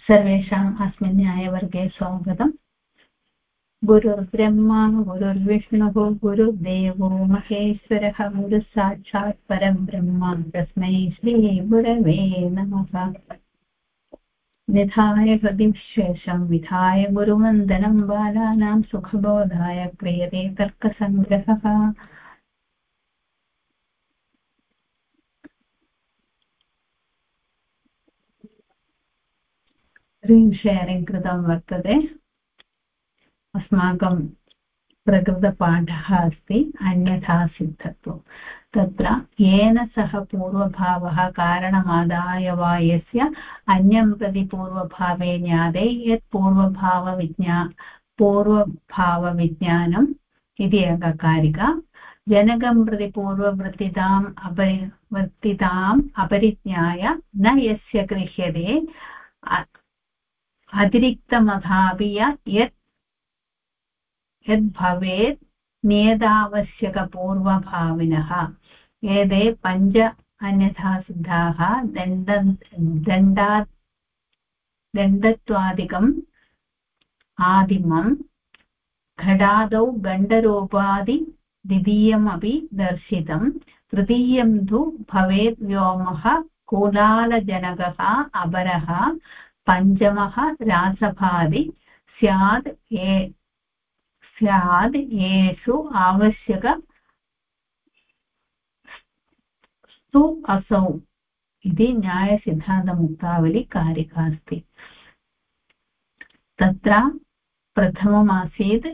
सर्वेषाम् अस्मिन् न्यायवर्गे स्वागतम्। गुरुर्ब्रह्मा गुरुर्विष्णुः गुरुर्देवो महेश्वरः गुरुः साक्षात् परब्रह्म तस्मै श्रीगुरवे नमः। निधाय हृदिशेषं विधाय गुरुवन्दनं बालानां सुखबोधाय क्रियते तर्कसङ्ग्रहः। स्क्रीन् शेरिङ्ग् कृतं वर्तते। अस्माकं प्रकृतपाठः अस्ति अन्यथा सिद्धत्वं। तत्र येन सह पूर्वभावः कारणमादाय वा यस्य अन्यं प्रति पूर्वभावे ज्ञाते यत् पूर्वभावविज्ञानम् इति एका कारिका। जनकं प्रति पूर्ववृत्तिताम् अपरिज्ञाय न यस्य गृह्यते अतिरिक्तमथापि यद्भवेत् नियतावश्यकपूर्वभाविनः। एते पञ्च अन्यथा सिद्धाः दण्डत्वादिकम् आदिमं घटादौ गण्डरूपादि द्वितीयमपि दर्शितं। तृतीयं तु भवेत् व्योमः कूलालजनकः अपरः पञ्चमः रासभादि स्यात् येषु आवश्यक स्तु असौ इति न्यायसिद्धान्तमुक्तावली कारिका अस्ति। तत्र प्रथममासीत्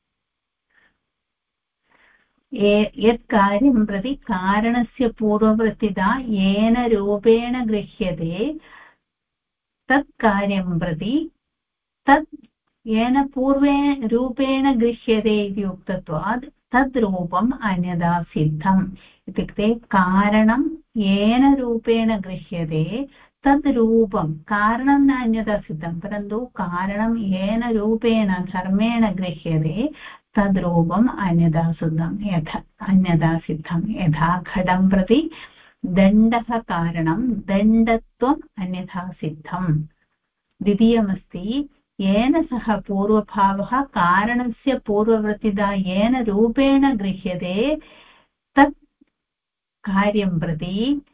यत् कार्यं प्रति कारणस्य पूर्ववृत्तिता येन रूपेण गृह्यते तत् कार्यं प्रति तत् येन पूर्वेण रूपेण गृह्यते इति उक्तत्वात् तद् रूपम् अन्यथा सिद्धम्। इत्युक्ते कारणं येन रूपेण गृह्यते तद् रूपं कारणं न अन्यथा सिद्धं, परन्तु कारणं येन रूपेण धर्मेण गृह्यते तद् रूपम् अन्यथा सिद्धं। यथा घटं प्रति दण्डः कारणं दण्डत्वम् अन्यथा सिद्धम्। द्वितीयमस्ति येन सह पूर्वभावः कारणस्य पूर्ववृत्तिता येन रूपेण गृह्यते तत् कार्यं प्रति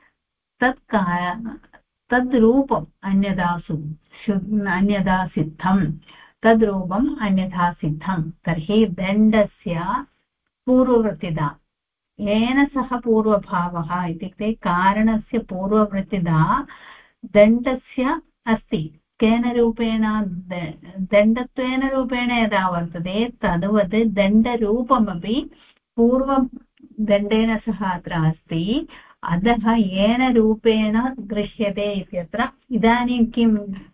तद् रूपम् अन्यथा सिद्धं। तद् रूपम् अन्यथा सिद्धं। तर्हि दण्डस्य पूर्ववृत्तिता येन सह पूर्वभावः इत्युक्ते कारणस्य पूर्ववृत्तिता दण्डस्य अस्ति। केन रूपेण दण्डत्वेन रूपेण यदा वर्तते तद्वत् दण्डरूपमपि पूर्वं दण्डेन सह अत्र अस्ति। अतः येन रूपेण गृह्यते इत्यत्र इदानीं किं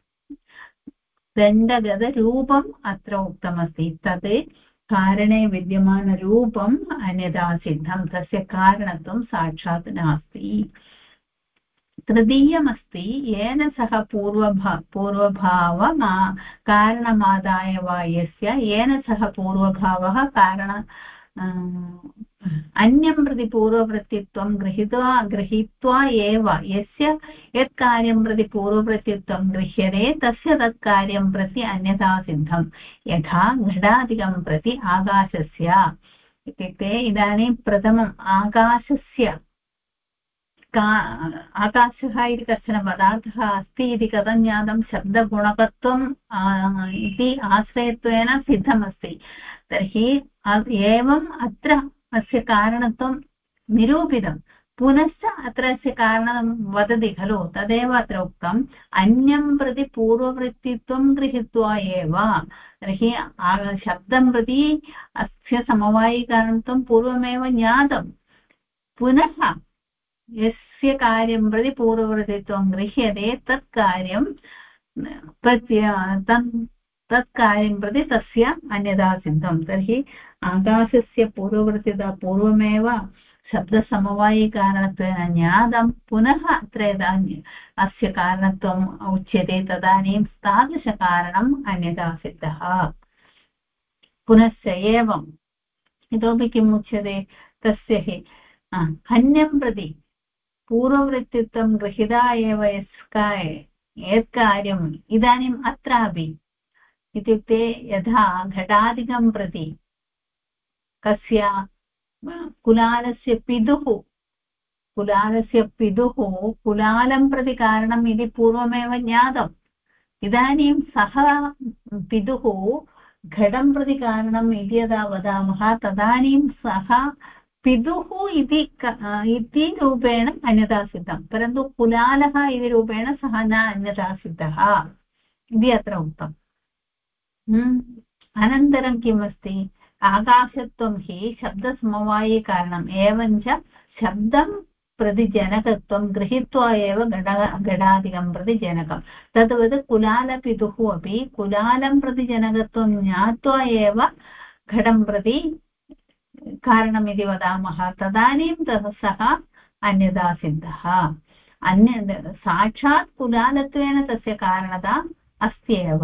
दण्डगतरूपम् अत्र उक्तमस्ति। तत् कारणे विद्यमानरूपम् अन्यथा सिद्धं, तस्य कारणत्वं साक्षात् नास्ति। तृतीयमस्ति येन सह कारणमादाय वा यस्य येन सह पूर्वभावः अन्यं प्रति पूर्ववृत्तित्वं गृहीत्वा एव यस्य यत् कार्यं प्रति पूर्ववृत्तित्वं गृह्यते तस्य तत् कार्यं प्रति अन्यथा सिद्धं। यथा घटादिकं प्रति आकाशस्य इत्युक्ते इदानीं प्रथमम् आकाशः इति कश्चन पदार्थः अस्ति इति कथं ज्ञातं? शब्दगुणकत्वम् इति आश्रयत्वेन सिद्धमस्ति। तर्हि एवम् अत्र अस्य कारणत्वं निरूपितं। पुनश्च अत्र अस्य कारणं वदति खलु, तदेव अत्र उक्तम्। अन्यं प्रति पूर्ववृत्तित्वं गृहीत्वा एव। तर्हि शब्दं प्रति अस्य समवायिकारणत्वं पूर्वमेव ज्ञातं। पुनः यस्य कार्यं प्रति पूर्ववृत्तित्वं गृह्यते तत् कार्यं प्रति तस्य अन्यथा सिद्धं। तर्हि आकाशस्य पूर्ववृत्तिता पूर्वमेव शब्दसमवायिकारणत्वेन ज्ञातं। पुनः अत्र यदा अस्य कारणत्वम् उच्यते तदानीं तादृशकारणम् अन्यथा सिद्धः। पुनश्च एवम् इतोपि किम् उच्यते? तस्य हि अन्यं प्रति पूर्ववृत्तित्वं गृहीता एव यत् कार्यम् इदानीम् अत्रापि इत्युक्ते यथा घटादिकं प्रति कस्य कुलालस्य पितुः कुलालं प्रति कारणम् इति पूर्वमेव ज्ञातम्। इदानीं सः पितुः घटं प्रति कारणम् इति यदा वदामः तदानीं सः पितुः इति रूपेण अन्यथा सिद्धं, परन्तु कुलालः इति रूपेण सः न अन्यथा सिद्धः इति अत्र उक्तम्। अनन्तरं किम् अस्ति, आकाशत्वं हि शब्दसमवायिकारणम् एवञ्च शब्दं प्रति जनकत्वं गृहीत्वा एव घटादिकं प्रति जनकं। तद्वत् कुलालपितुः अपि कुलालं प्रति जनकत्वं ज्ञात्वा एव घटं प्रति कारणमिति वदामः, तदानीं सः अन्यथा सिद्धः। साक्षात् कुलालत्वेन तस्य कारणता अस्ति एव।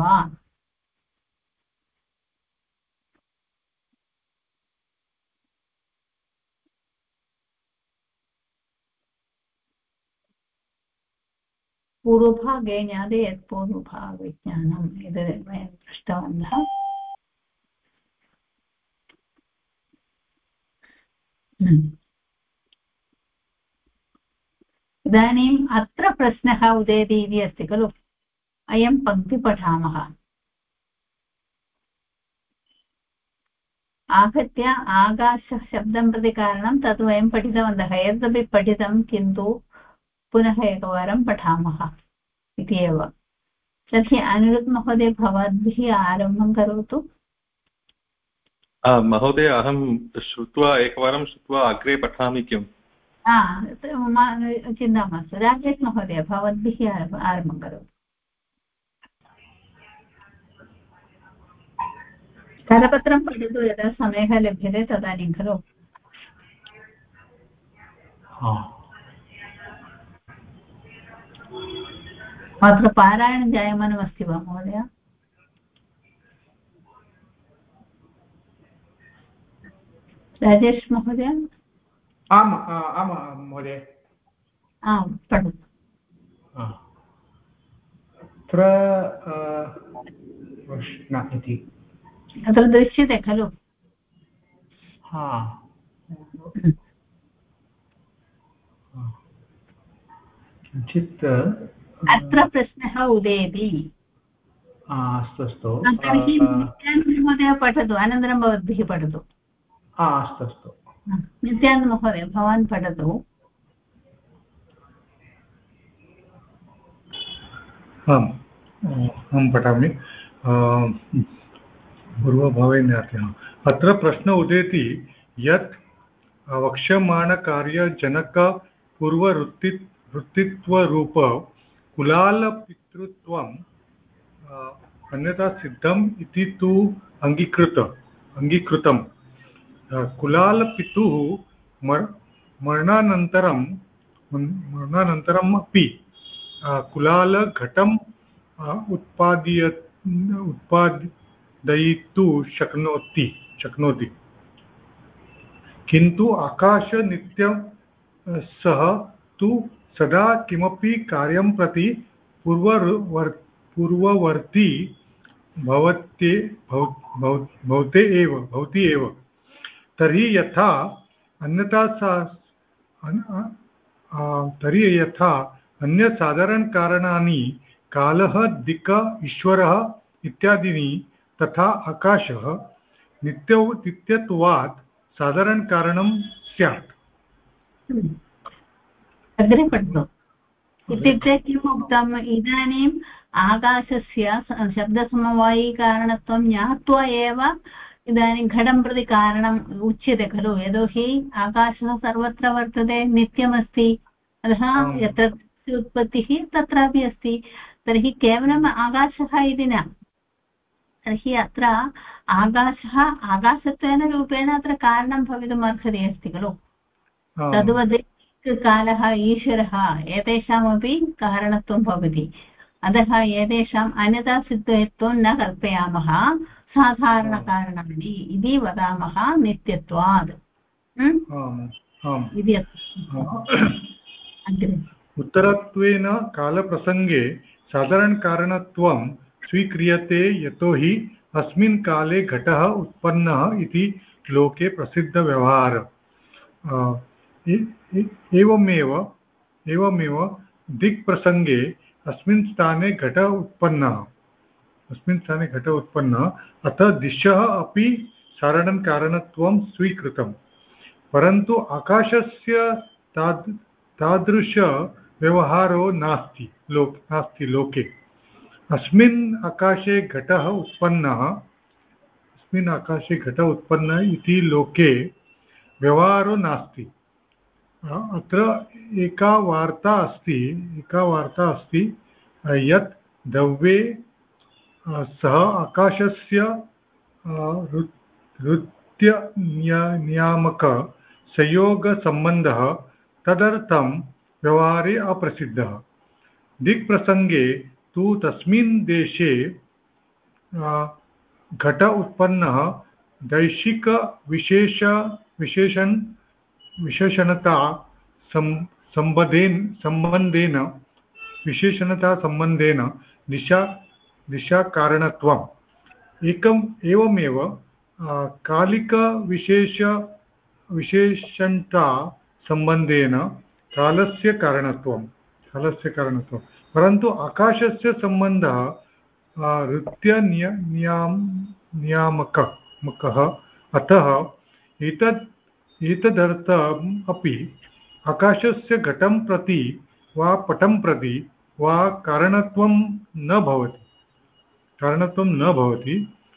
पूर्वभागे ज्ञाते यत् पूर्वभागविज्ञानम् एतद् वयं दृष्टवन्तः। इदानीम् अत्र प्रश्नः उदेति इति अस्ति खलु, अयं पङ्क्ति पठामः। आहत्य आकाशः शब्दं प्रति कारणं तद् वयं पठितवन्तः, एतदपि पठितं, किन्तु पुनः एकवारं पठामः इति एव। तर्हि अनिरुद्ध महोदय, भवद्भिः आरम्भं करोतु। महोदय, अहं एकवारं श्रुत्वा अग्रे पठामि किम्? चिन्ता मास्तु। राजेश महोदय, भवद्भिः आरम्भं करोतु। करपत्रं पठतु, यदा समयः लभ्यते तदानीं खलु। अत्र पारायणं जायमानमस्ति वा महोदय? राजेश महोदय? आम् आम् महोदय, पठतु। अत्र प्रश्नः इति अत्र दृश्यते खलु? किञ्चित् अत्र प्रश्नः उदेति। अस्तु अस्तु, तर्हि नित्यानन्द महोदय पठतु, अनन्तरं भवद्भिः पठतु। अस्तु अस्तु, नित्यानन्द महोदय, भवान् पठतु। आम्, अहं पठामि। पूर्वभावे ज्ञातः। अत्र प्रश्न उदेति यत् वक्ष्यमाणकार्यजनकपूर्ववृत्तित्वरूप कुलालपितृत्वम् अन्यथा सिद्धम् इति तु अङ्गीकृतम्। कुलालपितुः मरणानन्तरम् अपि कुलालघटम् उत्पादयितुं शक्नोति, किन्तु आकाशनित्यं सः तु सदा किमपि कार्यं प्रति पूर्ववर्ती भवति एव। तर्हि यथा अन्यसाधारणकारणानि कालः, दिक्, ईश्वरः इत्यादीनि, तथा आकाशः नित्यत्वात् साधारणकारणं स्यात्। अग्रे पठतु। इत्युक्ते किम् उक्तम्, इदानीम् आकाशस्य शब्दसमवायिकारणत्वं ज्ञात्वा एव इदानीं घटं प्रति कारणम् उच्यते खलु। यतोहि आकाशः सर्वत्र वर्तते, नित्यमस्ति, अतः यत्र उत्पत्तिः तत्रापि अस्ति। तर्हि केवलम् आकाशः इति न, तर्हि अत्र आकाशः आकाशत्वेन रूपेण अत्र कारणं भवितुम् अर्हति अस्ति खलु। तद्वत् कालः, ईश्वरः, एतेषामपि कारणत्वं भवति। अतः एतेषाम् अन्यथा सिद्धत्वं न कल्पयामः, साधारणकारणानि इति वदामः नित्यत्वात्। उत्तरत्वेन कालप्रसङ्गे साधारणकारणत्वं स्वीक्रियते यतोहि अस्मिन् काले घटः उत्पन्नः इति लोके प्रसिद्धव्यवहारः। एवमेव एवमेव दिक्प्रसङ्गे अस्मिन् स्थाने घटः उत्पन्नः अतः दिशः अपि साधारणकारणत्वं स्वीकृतं, परन्तु आकाशस्य तादृशव्यवहारो नास्ति लोके। अस्मिन् आकाशे घटः उत्पन्नः इति लोके व्यवहारो नास्ति। अत्र एका वार्ता अस्ति यत् द्रव्ये सः आकाशस्य ऋत्यनियामक संयोगसम्बन्धः तदर्थं व्यवहारे अप्रसिद्धः। दिक्प्रसङ्गे तु तस्मिन् देशे घट उत्पन्नः विशेषणता संबंधेन दिशाकारणत्वम् एवमेव विशेषणता संबंधेन कालस्य कारणत्वं, परन्तु आकाशस्य सम्बन्धः ऋत्यनियामकः। अतः एतदर्थम् अपि आकाशस्य घटं प्रति वा पटं प्रति वा कारणत्वं न भवति।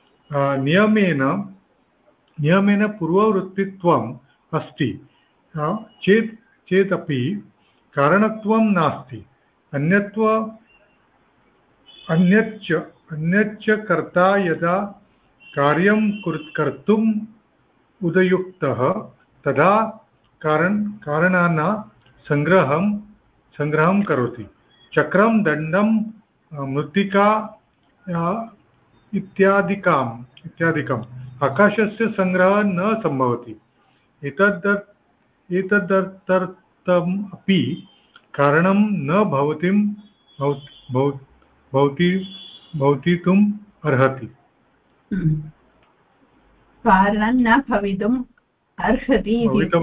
नियमेन पूर्ववृत्तित्वम् अस्ति चेदपि कारणत्वं नास्ति। अन्यच्च कर्ता यदा कार्यं कर्तुम् उदयुक्तः तदा कारणानां संग्रहं करोति। चक्रं, दण्डं, मृत्तिका इत्यादिकम् आकाशस्य संग्रहः न सम्भवति। एतदर्थम् अपि कारणं न भवितुम् अर्हति। कारणं न भवितुम् अर्हति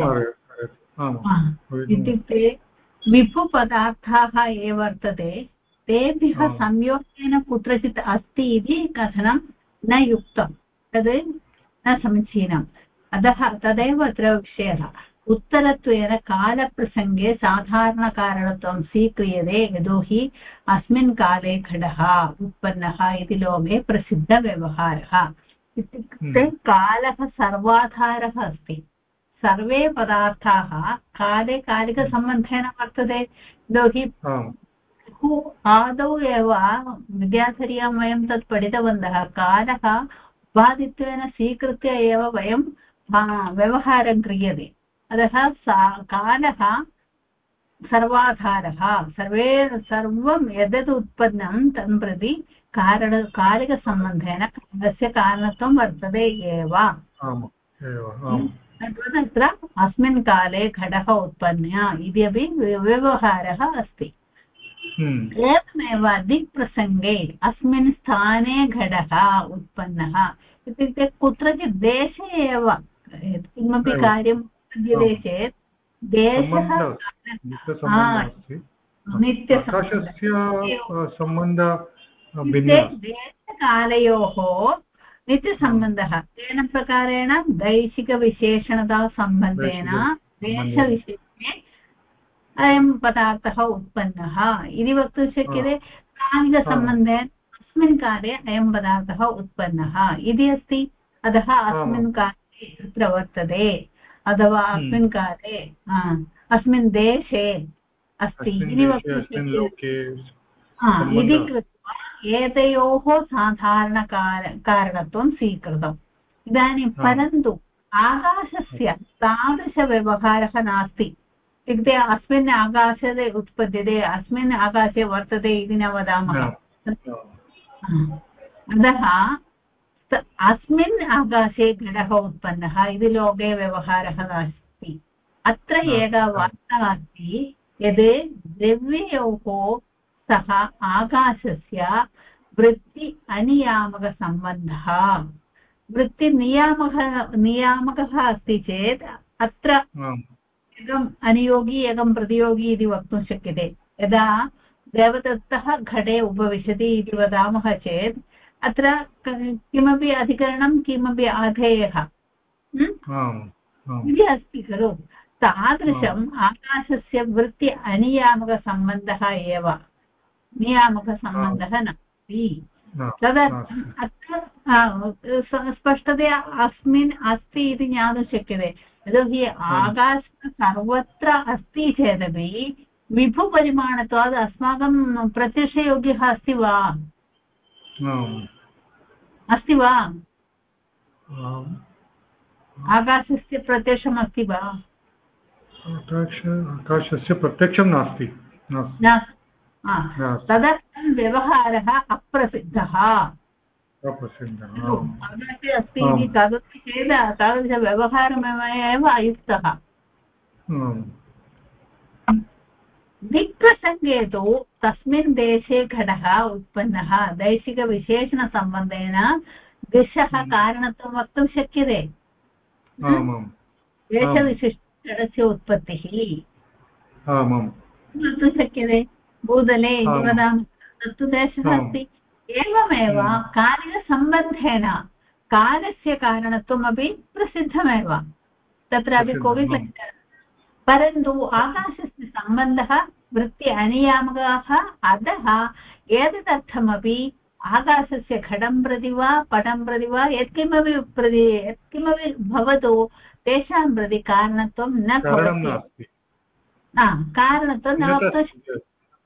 इत्युक्ते विभुपदार्थाः ये वर्तते तेभ्यः संयोगेन कुत्रचित् अस्ति इति कथनं न युक्तं, तद् न समीचीनम्। अतः तदेव अत्र विषयः। उत्तरत्वेन कालप्रसङ्गे साधारणकारणत्वं स्वीक्रियते यतोहि अस्मिन् काले घटः उत्पन्नः इति लोके प्रसिद्धव्यवहारः। इत्युक्ते कालः सर्वाधारः अस्ति। सर्वे पदार्थाः काले कालिकसम्बन्धेन वर्तते। यतोहि आदौ एव विद्याधर्यां वयं तत् पठितवन्तः। कालः उपाधित्वेन स्वीकृत्य एव वयं व्यवहारं क्रियते। अतः कालः सर्वाधारः। सर्वं यद्यत् उत्पन्नं तं प्रति कालिकसम्बन्धेन कालस्य कारणत्वं वर्तते एव। तत्र अस्मिन् काले घटः उत्पन्नः इति अपि व्यवहारः अस्ति। एवमेव दिक्प्रसङ्गे अस्मिन् स्थाने घटः उत्पन्नः इत्युक्ते कुत्रचित् देशे एव किमपि कार्यं क्रियते चेत् देशः देशकालयोः नित्यसम्बन्धः तेन प्रकारेण दैशिकविशेषणतासम्बन्धेन देशविशेषे अयं पदार्थः उत्पन्नः इति वक्तुं शक्यते। कालिकसम्बन्धेन अस्मिन् काले अयं पदार्थः उत्पन्नः इति अस्ति। अतः अस्मिन् काले अत्र वर्तते अथवा अस्मिन् काले अस्मिन् देशे अस्ति इति वक्तुं शक्यते। इति कृत्वा एतयोः साधारणकारणत्वं स्वीकृतम्। इदानीं परन्तु आकाशस्य तादृशव्यवहारः नास्ति। इत्युक्ते अस्मिन् आकाशे उत्पद्यते, अस्मिन् आकाशे वर्तते इति न वदामः। अतः अस्मिन् आकाशे घटः उत्पन्नः इति लोके व्यवहारः नास्ति। अत्र एका वार्ता अस्ति यद् द्रव्ययोः सः आकाशस्य वृत्ति अनियामकसम्बन्धः नियामकः अस्ति चेत् अत्र एकम् अनियोगी एकं प्रतियोगी इति वक्तुं शक्यते यदा देवदत्तः घटे उपविशति इति वदामः चेत् अत्र किमपि अधिकरणं किमपि आधेयः इति अस्ति खलु तादृशम् आकाशस्य वृत्ति अनियामकसम्बन्धः एव नियामकसम्बन्धः नास्ति तदर्थम् अत्र स्पष्टतया अस्मिन् अस्ति इति ज्ञातुं शक्यते यतोहि आकाशः सर्वत्र अस्ति चेदपि विभुपरिमाणत्वात् अस्माकं प्रत्यक्षयोग्यः अस्ति वा आकाशस्य प्रत्यक्षम् अस्ति वा आकाशस्य प्रत्यक्षं नास्ति तदर्थं व्यवहारः अप्रसिद्धः आकाशे अस्ति इति तदपि चेत् तादृशव्यवहारमेव अयुक्तः दिक्प्रसङ्गे तु तस्मिन् देशे घटः उत्पन्नः दैशिकविशेषणसम्बन्धेन दिशः कारणत्वं वक्तुं शक्यते देशविशिष्टघटस्य उत्पत्तिः वक्तुं शक्यते भूतले इति वदामः तत्तु देशः अस्ति एवमेव कार्यसम्बन्धेन कालस्य कारणत्वमपि प्रसिद्धमेव तत्रापि कोऽपि क्लेशः परन्तु आकाशस्य सम्बन्धः वृत्ति अनियामकः अतः एतदर्थमपि आकाशस्य घटं प्रति वा पटं प्रति वा यत्किमपि भवतु तेषां प्रति कारणत्वं न भवति कारणत्वं न वक्तुं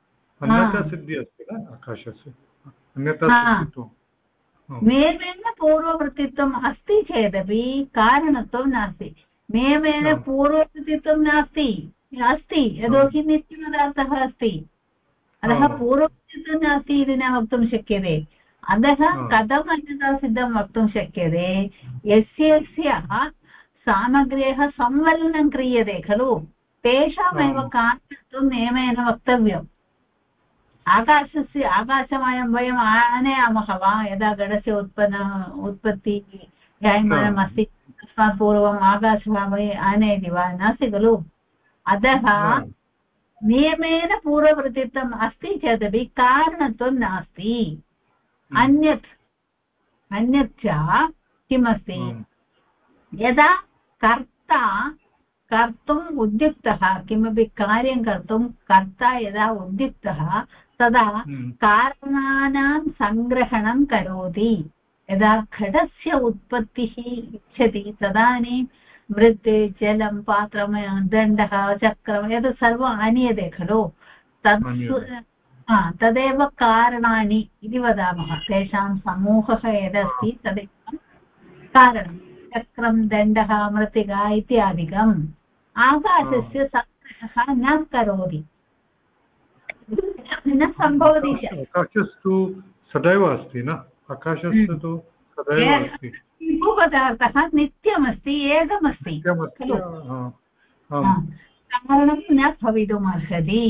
नियमेन पूर्ववृत्तित्वम् अस्ति चेदपि कारणत्वं नास्ति नियमेन पूर्ववृत्तित्वं नास्ति अस्ति यतोहि नित्यपदार्थः अस्ति अतः पूर्ववृत्तित्वं नास्ति इति न वक्तुं शक्यते अतः कथम् अन्यथा सिद्धं वक्तुं शक्यते यस्य सामग्र्यः संवलनं क्रियते खलु तेषामेव कारणत्वं नियमेन वक्तव्यम् आकाशमायं वयम् आनयामः वा यदा घटस्य उत्पत्तिः जायमानम् अस्ति तस्मात् पूर्वम् आकाशः वयम् आनयति वा नास्ति खलु अतः नियमेन पूर्ववृत्तित्वम् अस्ति चेदपि कारणत्वं नास्ति अन्यत् किमस्ति यदा कर्ता कर्तुम् उद्युक्तः किमपि कार्यं कर्तुं कर्ता यदा उद्युक्तः तदा कारणानां सङ्ग्रहणं करोति यदा घटस्य उत्पत्तिः इच्छति तदानीं मृत् जलं पात्रं दण्डः चक्रं एतत् सर्वम् आनीयते खलु तदेव कारणानि इति वदामः तेषां समूहः यदस्ति तदेव कारणं चक्रं दण्डः मृत्तिका इत्यादिकम् आकाशस्य सङ्ग्रहः न करोति न सम्भवति आकाशस्तु सदैव अस्ति न आकाशस्तु तु सदैव अस्ति पदार्थः नित्यमस्ति एकमस्ति खलु कारणं न भवितुमर्हति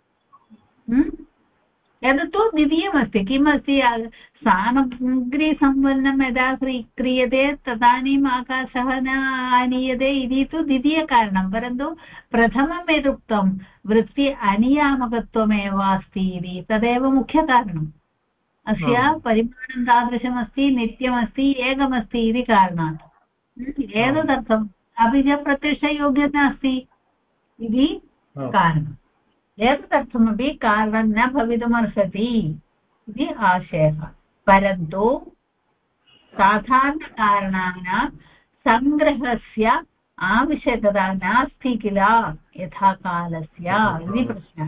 एतत्तु द्वितीयमस्ति किमस्ति सामग्रीसंवलनं यदा क्रियते तदानीम् आकाशः न आनीयते इति तु द्वितीयकारणं परन्तु प्रथमं यदुक्तं वृत्ति अनियामकत्वमेव अस्ति इति तदेव मुख्यकारणम् अस्य परिमाणं तादृशमस्ति नित्यमस्ति एकमस्ति इति कारणात् एतदर्थम् अपि च प्रत्यक्षयोग्यं नास्ति इति कारणम् एतदर्थमपि कारणं न भवितुमर्हति इति आशयः परन्तु साधारणकारणानां सङ्ग्रहस्य आवश्यकता नास्ति किल यथा कालस्य इति प्रश्नः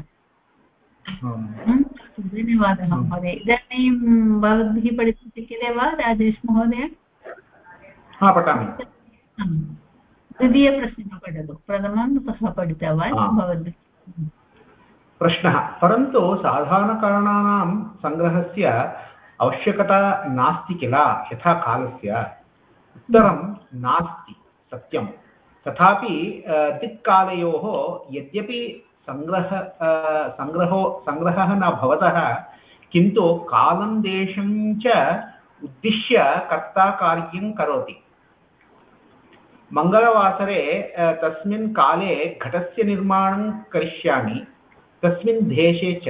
धन्यवादः महोदय इदानीं भवद्भिः पठितुं शक्यते वा राजेश महोदय पठामि द्वितीयप्रश्नः पठतु प्रथमं सः पठितवान् भवद्भिः प्रश्नः परन्तु साधारणकारणानां सङ्ग्रहस्य आवश्यकता नास्ति किल यथा कालस्य उत्तरं नास्ति सत्यं तथापि दिक्कालयोः यद्यपि सङ्ग्रहः न भवतः किन्तु कालं देशं च उद्दिश्य कर्ता कार्यं करोति मङ्गलवासरे तस्मिन् काले घटस्य निर्माणं करिष्यामि तस्मिन् देशे च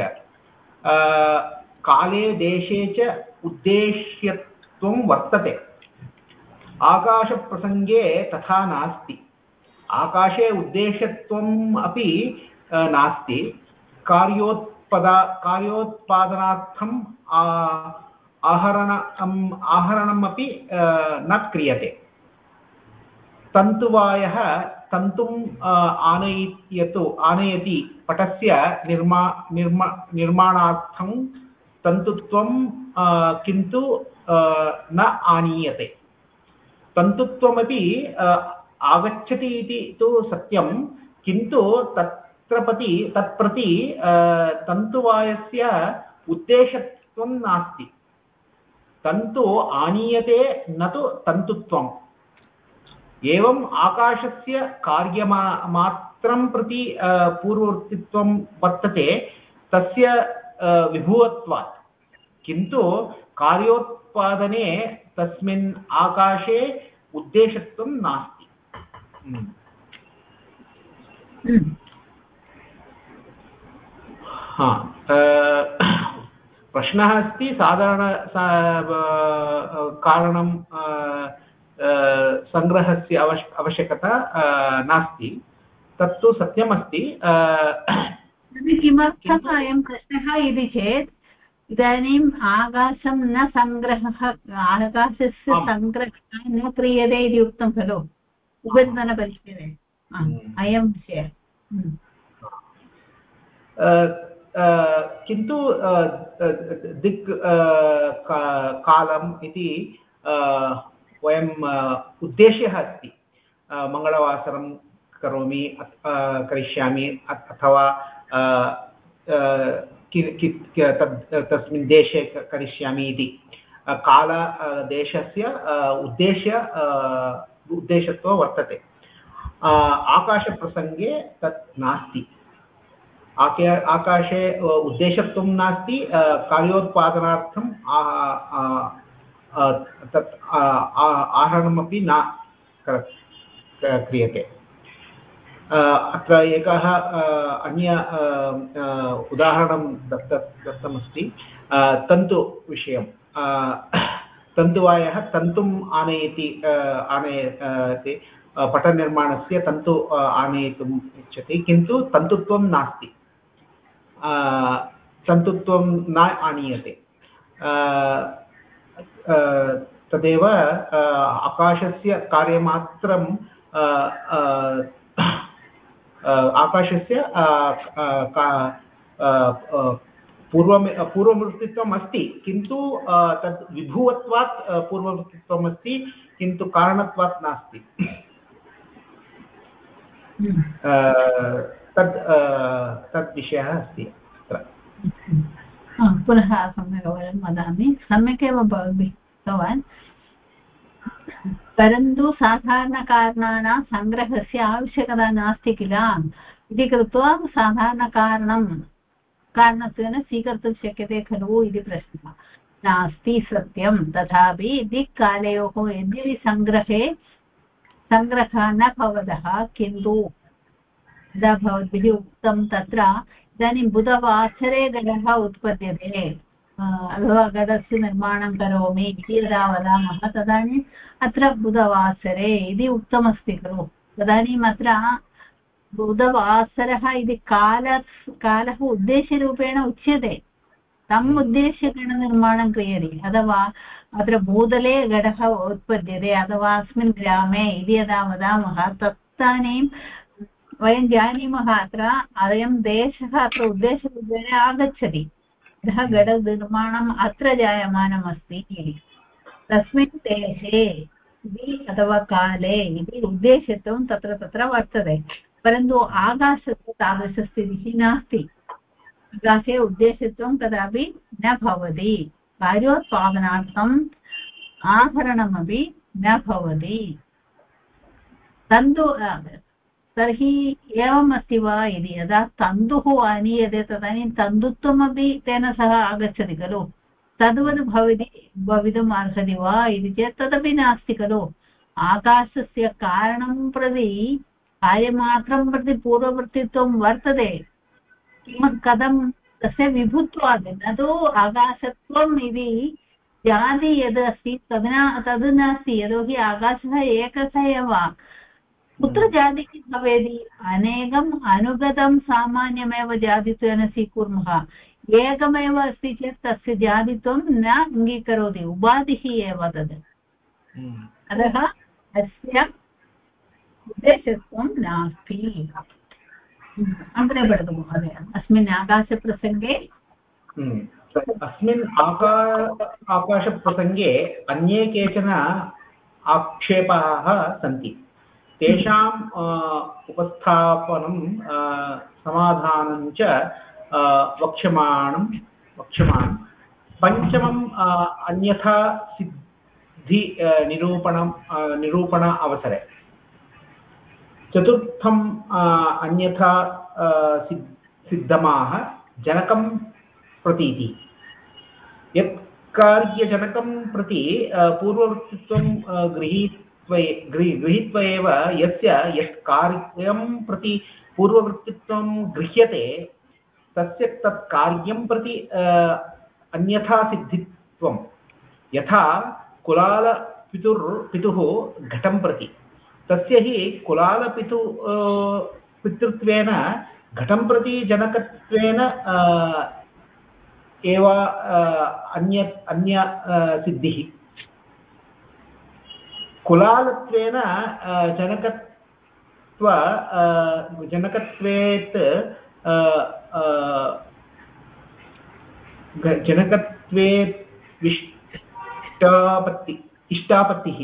काले देशे च उद्देश्यत्वं वर्तते आकाशप्रसङ्गे तथा नास्ति आकाशे उद्देश्यत्वम् अपि नास्ति कार्योत्पादनार्थम् आहरणमपि न क्रियते तन्तुवायः तन्तुम् आनयति पटस्य निर्माणार्थं तन्तुत्वं किन्तु न आनीयते तन्तुत्वमपि आगच्छति इति तु सत्यं किन्तु तत्प्रति तन्तुवायस्य उद्देशत्वं नास्ति तन्तु आनीयते न तु तन्तुत्वम् एवम् आकाशस्य कार्यमात्रं प्रति पूर्ववर्तित्वं वर्तते तस्य विभुवत्वात् किन्तु कार्योत्पादने तस्मिन् आकाशे उद्देशत्वं नास्ति प्रश्नः अस्ति साधारण कारणं सङ्ग्रहस्य आवश्यकता नास्ति तत्तु सत्यमस्ति किमर्थम् अयं प्रश्नः इति चेत् इदानीम् आकाशं न सङ्ग्रहः आकाशस्य सङ्ग्रहः न क्रियते इति उक्तं खलु उपरितनपरिच्छेदे अयं विषयः किन्तु दिक् कालम् इति वयम् उद्देश्यः अस्ति मङ्गलवासरं करिष्यामि अथवा तस्मिन् देशे करिष्यामि इति कालदेशस्य उद्देश्यत्वं वर्तते आकाशप्रसङ्गे तत् नास्ति आकाशे उद्देशत्वं नास्ति कार्योत्पादनार्थं तत् आहरणमपि न क्रियते अत्र एकः अन्य उदाहरणं दत्तमस्ति तन्तुविषयं तन्तुवायः तन्तुम् आनयति पटनिर्माणस्य तन्तु आनयितुम् इच्छति किन्तु तन्तुत्वं नास्ति तन्तुत्वं न आनीयते तदेव आकाशस्य कार्यमात्रं आकाशस्य पूर्ववर्तित्वम् अस्ति किन्तु तद् विभुवत्वात् पूर्ववर्तित्वम् अस्ति किन्तु कारणत्वात् नास्ति तद् विषयः अस्ति पुनः सम्यक् वयं वदामि सम्यक् एव भवद्भिः उक्तवान् परन्तु साधारणकारणानां सङ्ग्रहस्य आवश्यकता नास्ति किल इति कृत्वा कारणत्वेन स्वीकर्तुं शक्यते खलु इति प्रश्नः नास्ति सत्यं तथापि दिक्कालयोः यद्यपि सङ्ग्रहः न भवतः किन्तु यदा भवद्भिः उक्तं तत्र इदानीं बुधवासरे घटः उत्पद्यते अथवा घटस्य निर्माणं करोमि इति यदा वदामः तदानीम् अत्र बुधवासरे इति उक्तमस्ति खलु तदानीम् अत्र बुधवासरः इति कालः उद्देश्यरूपेण उच्यते तम् उद्देश्य घटनिर्माणं क्रियते अथवा अत्र भूतले घटः उत्पद्यते अथवा अस्मिन् ग्रामे इति यदा वदामः तदानीं वयं जानीमः अत्र अयं देशः अत्र उद्देशरूपेण आगच्छति अतः घटनिर्माणम् अत्र जायमानमस्ति तस्मिन् देशे इति अथवा काले इति उद्देश्यत्वं तत्र वर्तते परन्तु आकाशस्य तादृशस्थितिः नास्ति आकाशे उद्देश्यत्वं कदापि न भवति कार्योत्पादनार्थम् आहरणमपि न भवति तर्हि एवम् अस्ति वा इति यदा तन्तुः आनीयते तदानीं तन्तुत्वमपि तेन सह आगच्छति खलु तद्वद् भवितुम् अर्हति वा इति चेत् तदपि नास्ति खलु आकाशस्य कारणं प्रति कार्यमात्रं प्रति पूर्ववर्तित्वं वर्तते कथं तस्य विभुत्वात् न तु आकाशत्वम् इति जाति यद् अस्ति तद् नास्ति यतोहि आकाशः एकः एव कुत्र जातिः भवेत् अनेकम् अनुगतं सामान्यमेव जातित्वेन स्वीकुर्मः एकमेव अस्ति चेत् तस्य जातित्वं न अङ्गीकरोति उपाधिः एव तद् अतः तस्य उद्देशत्वं नास्ति अग्रे पठतु महोदय अस्मिन् आकाशप्रसङ्गे अस्मिन् आकाशप्रसङ्गे अन्ये केचन आक्षेपाः सन्ति तेषाम् उपस्थापनं समाधानं च वक्ष्यमाण पञ्चमम् अन्यथा सिद्धि निरूपण अवसरे चतुर्थम् अन्यथा सिद्धमाः जनकं प्रतीति यत् कार्यजनकं प्रति पूर्ववर्तित्वं गृहीत्वा एव यस्य यत् कार्यं प्रति पूर्ववर्तित्वं गृह्यते तस्य तत् कार्यं प्रति अन्यथा सिद्धित्वं यथा कुलालपितुः घटं प्रति तस्य हि पितृत्वेन घटं प्रति जनकत्वेन एव अन्य सिद्धिः कुलालत्वेन जनकत्वेत् इष्टापत्तिः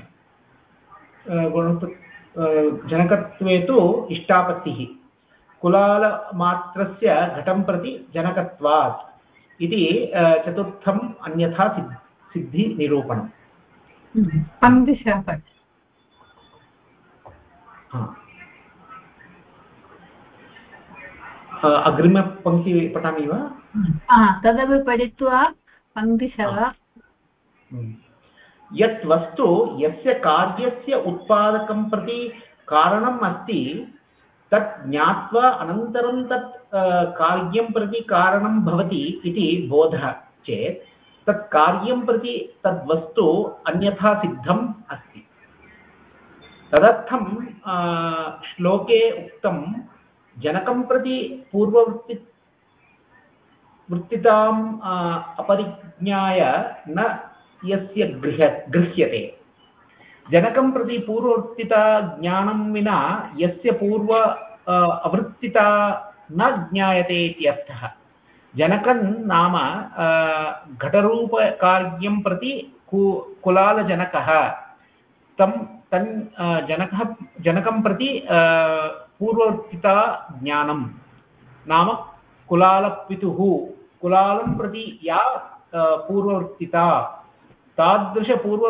जनकत्वे तु इष्टापत्तिः कुलालमात्रस्य घटं प्रति जनकत्वात् इति चतुर्थम् अन्यथा सिद्धिनिरूपणम् पङ्क्तिशः अग्रिमपङ्क्ति पठामि वा तदपि पठित्वा पङ्क्तिशः यत् वस्तु यस्य कार्यस्य उत्पादकं प्रति कारणम् अस्ति तत् ज्ञात्वा अनन्तरं तत् कार्यं प्रति कारणं भवति इति बोधः चेत् तत् कार्यं प्रति तद्वस्तु अन्यथा सिद्धम् अस्ति तदर्थं श्लोके उक्तं जनकं प्रति पूर्ववृत्तिताम् अपरिज्ञाय न यस्य गृह्यते जनकं प्रति पूर्ववर्तिता ज्ञानं विना यस्य पूर्व अवृत्तिता न ज्ञायते इत्यर्थः जनकं नाम घटरूपकार्यं प्रति कुलालजनकः जनकं प्रति पूर्ववर्तिता ज्ञानं नाम कुलालपितुः कुलालं प्रति या पूर्ववर्तिता तादृश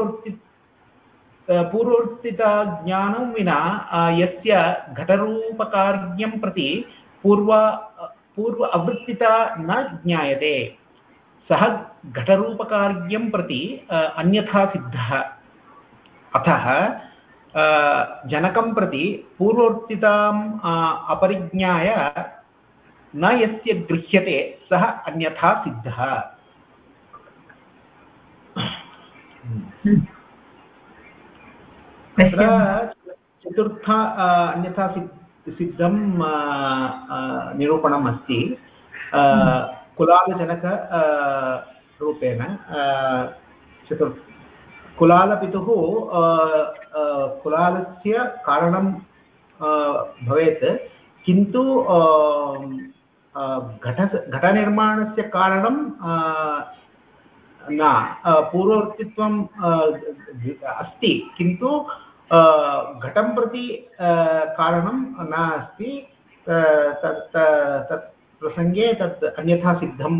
पूर्ववर्तिता ज्ञानं विना यस्य घटरूपकार्यं प्रति पूर्व अवृत्तिता न ज्ञायते सः घटरूपकार्यं प्रति अन्यथा सिद्धः अतः जनकं प्रति पूर्ववर्तिताम् अपरिज्ञाय न यस्य गृह्यते सः अन्यथा सिद्धः चतुर्थ अन्यथा सिद्धं निरूपणम् अस्ति कुलालजनक रूपेण कुलालपितुः कुलालस्य कारणं भवेत् किन्तु घटनिर्माणस्य कारणं न पूर्ववर्तित्वं अस्ति किन्तु घटं प्रति कारणं न अस्ति तत् प्रसङ्गे तत् अन्यथा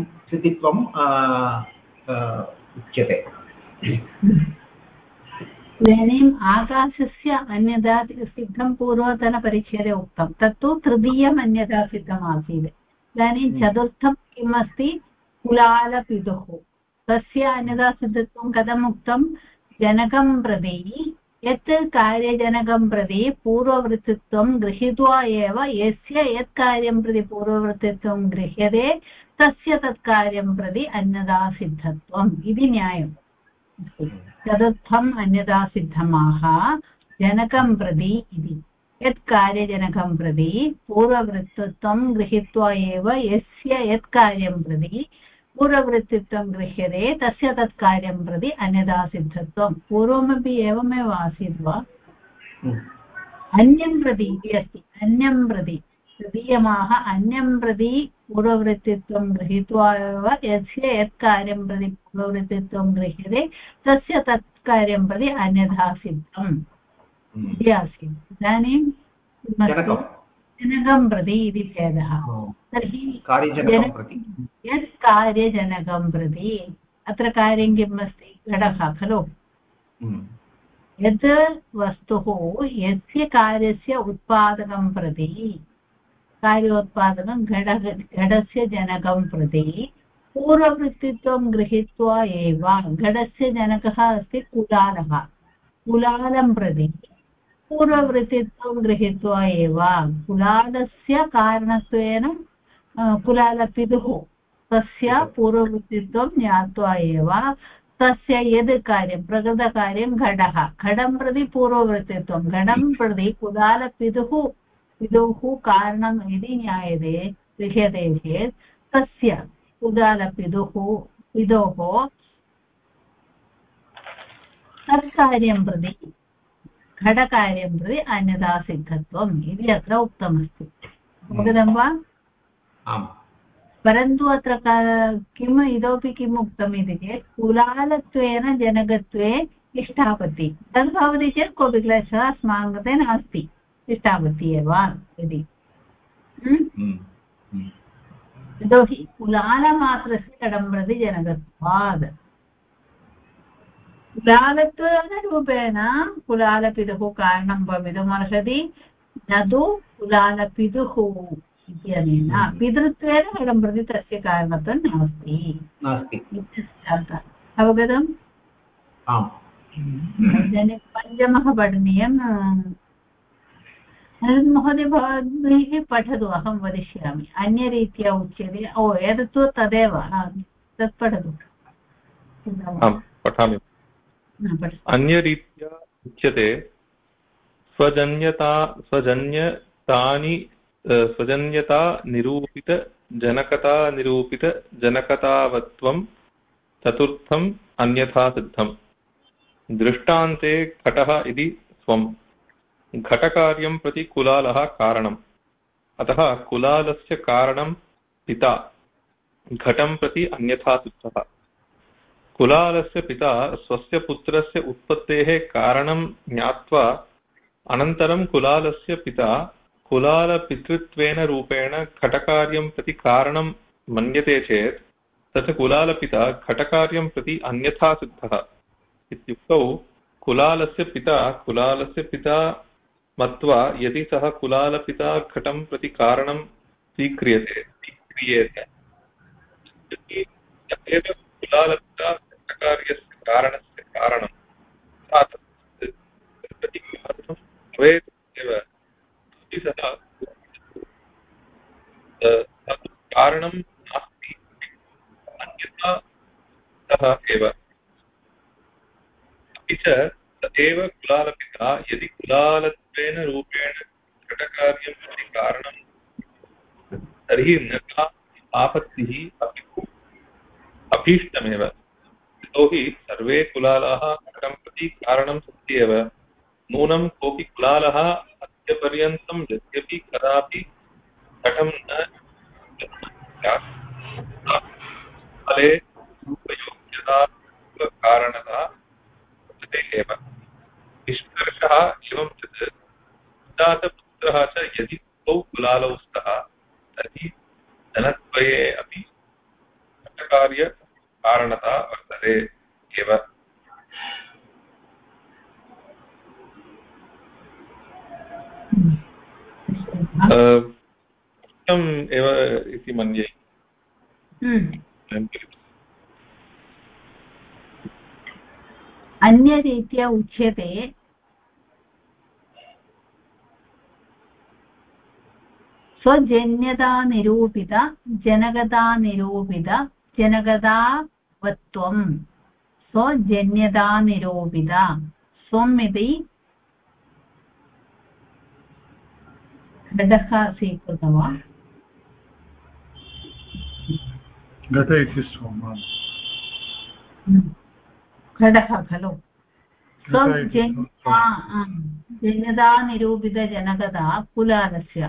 सिद्धित्वं उच्यते इदानीम् आकाशस्य अन्यथा सिद्धं पूर्वतनपरिच्छेदे उक्तं तत्तु तृतीयम् अन्यथा सिद्धमासीत् इदानीं चतुर्थं किम् अस्ति कुलालपितुः तस्य अन्यथा सिद्धत्वं कथम् उक्तं जनकं प्रति यत् कार्यजनकं प्रति पूर्ववृत्तित्वं गृहीत्वा एव यस्य यत् कार्यं प्रति पूर्ववृत्तित्वं गृह्यते तस्य तत् कार्यं प्रति अन्यथा सिद्धत्वम् इति न्यायम् चतुर्थम् अन्यथा सिद्धमाह जनकं प्रति इति यत् कार्यजनकं प्रति पूर्ववृत्तित्वं गृहीत्वा एव यस्य यत् कार्यं प्रति पूर्ववृत्तित्वं गृह्यते तस्य तत् कार्यं प्रति अन्यथा सिद्धत्वं पूर्वमपि एवमेव आसीत् वा अन्यं प्रति इति अस्ति अन्यं प्रति तृतीयमाह अन्यं प्रति पूर्ववृत्तित्वं गृहीत्वा एव यस्य यत् कार्यं प्रति पूर्ववृत्तित्वं गृह्यते तस्य तत् कार्यं प्रति अन्यथा सिद्धम् इति आसीत् इदानीं जनकं प्रति इति भेदः तर्हि यत् कार्यजनकं प्रति अत्र कार्यं किम् अस्ति घटः खलु यत् वस्तुः यस्य कार्यस्य उत्पादकं प्रति कार्योत्पादनं घटस्य जनकं प्रति पूर्ववृत्तित्वं गृहीत्वा एव घटस्य जनकः अस्ति कुलालः कुलालं प्रति पूर्ववृत्तित्वं गृहीत्वा एव कुलालस्य कारणत्वेन कुलालपितुः तस्य पूर्ववृत्तित्वं ज्ञात्वा एव तस्य यद् कार्यं प्रकृतकार्यं घटं प्रति पूर्ववृत्तित्वं घटं प्रति पितुः कारणम् इति ज्ञायते गृह्यते चेत् तस्य पितोः तत्कार्यं प्रति घटकार्यं प्रति अन्यथा सिद्धत्वम् इति अत्र उक्तमस्ति अवगतं वा परन्तु अत्र किम् इतोपि किम् उक्तम् इति चेत् कुलालत्वेन जनकत्वे इष्टापत्ति तद् भवति चेत् कोऽपि क्लेशः अस्माकं कृते नास्ति इष्टापत्ति एव इति यतोहि कुलालमात्रस्य घटं प्रति जनकत्वात् कुलालत्वरूपेण कुलालपितुः कारणं भवितुमर्हति न तु कुलालपितुः इत्यनेन पितृत्वेन घटं प्रति तस्य कारणत्वं नास्ति अवगतम् इदानीं पञ्चमः पठनीयं महोदय भवद्भिः पठतु अहं वदिष्यामि अन्यरीत्या उच्यते एतत्तु तदेव तत् पठतु पठामि अन्यरीत्या उच्यते स्वजन्यता निरूपित जनकतावत्वं चतुर्थम् अन्यथा सिद्धम् दृष्टान्ते घटः इति स्वं घटकार्यं प्रति कुलालः कारणम् अतः कुलालस्य कारणं पिता घटं प्रति अन्यथा सिद्धः कुलालस्य पिता स्वस्य पुत्रस्य उत्पत्तेः कारणं ज्ञात्वा अनन्तरं कुलालस्य पिता कुलालपितृत्वेन रूपेण घटकार्यं प्रति कारणं मन्यते चेत् तत् कुलालपिता घटकार्यं प्रति अन्यथा सिद्धः इत्युक्तौ कुलालस्य पिता मत्वा यदि सः कुलालपिता घटं प्रति कारणं स्वीक्रियते तदेव कुलालपिता घटकार्यस्य कारणस्य कारणं प्रतिपादनं भवेत् एव सः कारणं नास्ति अन्यथा सः एव अपि च तदेव कुलालपिता यदि कुलालत्वेन रूपेण घटकार्यं प्रति कारणं तर्हि न का आपत्तिः अपि अभीष्टमेव यतोहि सर्वे कुलालाः घटं प्रति कारणं सन्ति एव नूनं कोऽपि कुलालः अद्यपर्यन्तं यद्यपि कदापि घटं न काले उपयोग्यताकारणता वर्तते एव निष्कर्षः एवं चेत् पिता च पुत्रः च यदि द्वौ कुलालौ स्तः तर्हि जनद्वये अपि घटकार्यकारणता वर्तते एव एव इति मन्ये। अन्यरीत्या उच्यते स्वजन्यता निरूपित जनकता निरूपित जनकतावत्वं स्वजन्यता निरूपित स्वम् इति घटः स्वीकृतवान् घट इति स्वम् घटः खलु जन्यता निरूपितजनकता कुलालस्य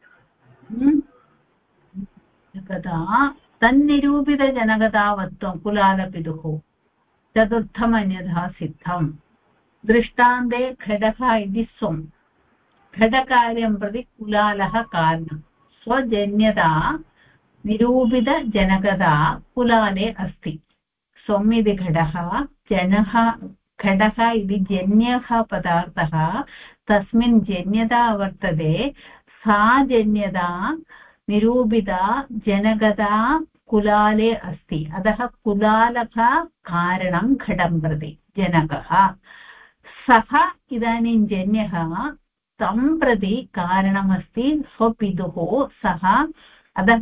जनकता तन्निरूपितजनकतावत्वं कुलालपितुः चतुर्थमन्यथा सिद्धं दृष्टान्ते घटः इति स्वं घटकार्यं प्रति कुलालः कारणं स्वजन्यता निरूपितजनकता कुलाले अस्ति स्वम् इति घटः जनः घटः इति जन्यः पदार्थः तस्मिन् जन्यता वर्तते सा जन्यता निरूपिता जनकता कुलाले अस्ति अतः कुलालः कारणं घटं प्रति जनकः सः इदानीं जन्यः तं प्रति कारणमस्ति स्वपितुः सः अतः